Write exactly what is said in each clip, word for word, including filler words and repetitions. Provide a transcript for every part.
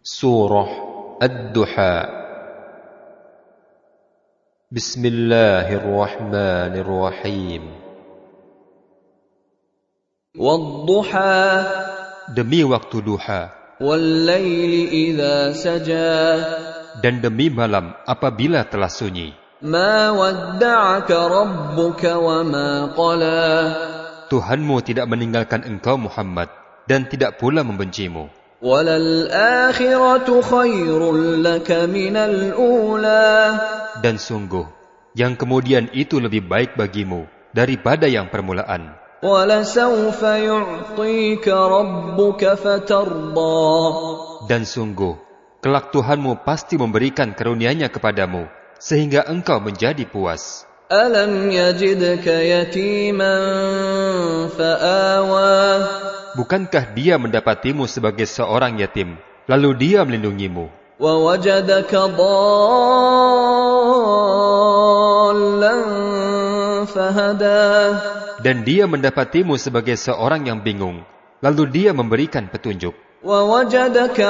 Surah Ad-Duha. Bismillahirrahmanirrahim. Wad-duha, demi waktu duha. Wal-laili idza saja, dan demi malam apabila telah sunyi. Ma wadda'aka rabbuka wa ma qala, Tuhanmu tidak meninggalkan engkau Muhammad dan tidak pula membencimu. Walal akhiratu khairul laka minal ula, dan sungguh yang kemudian itu lebih baik bagimu daripada yang permulaan. Walasawfa yu'tika rabbuka fatarda, dan sungguh kelak Tuhanmu pasti memberikan karunia-Nya kepadamu sehingga engkau menjadi puas. Alam yajidka yatiman fa'awa, bukankah Dia mendapatimu sebagai seorang yatim, lalu Dia melindungimu. Wa wajadaka dhallan fahada, dan Dia mendapatimu sebagai seorang yang bingung, lalu Dia memberikan petunjuk. Wa wajadaka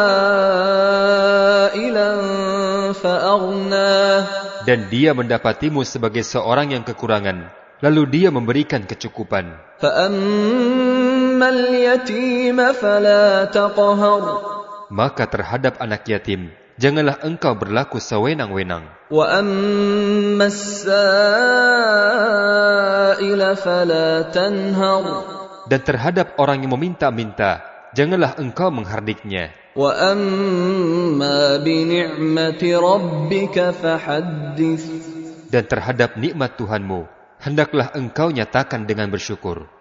'ailan fa'aghna, dan Dia mendapatimu sebagai seorang yang kekurangan, lalu Dia memberikan kecukupan. Fa'ammal yatima fala taqhar, maka terhadap anak yatim janganlah engkau berlaku sewenang-wenang. Wa ammas sa'ila fala tanhar, dan terhadap orang yang meminta-minta janganlah engkau menghardiknya. Wa amma bi ni'mati rabbika fahaddits, dan terhadap nikmat Tuhanmu hendaklah engkau nyatakan dengan bersyukur.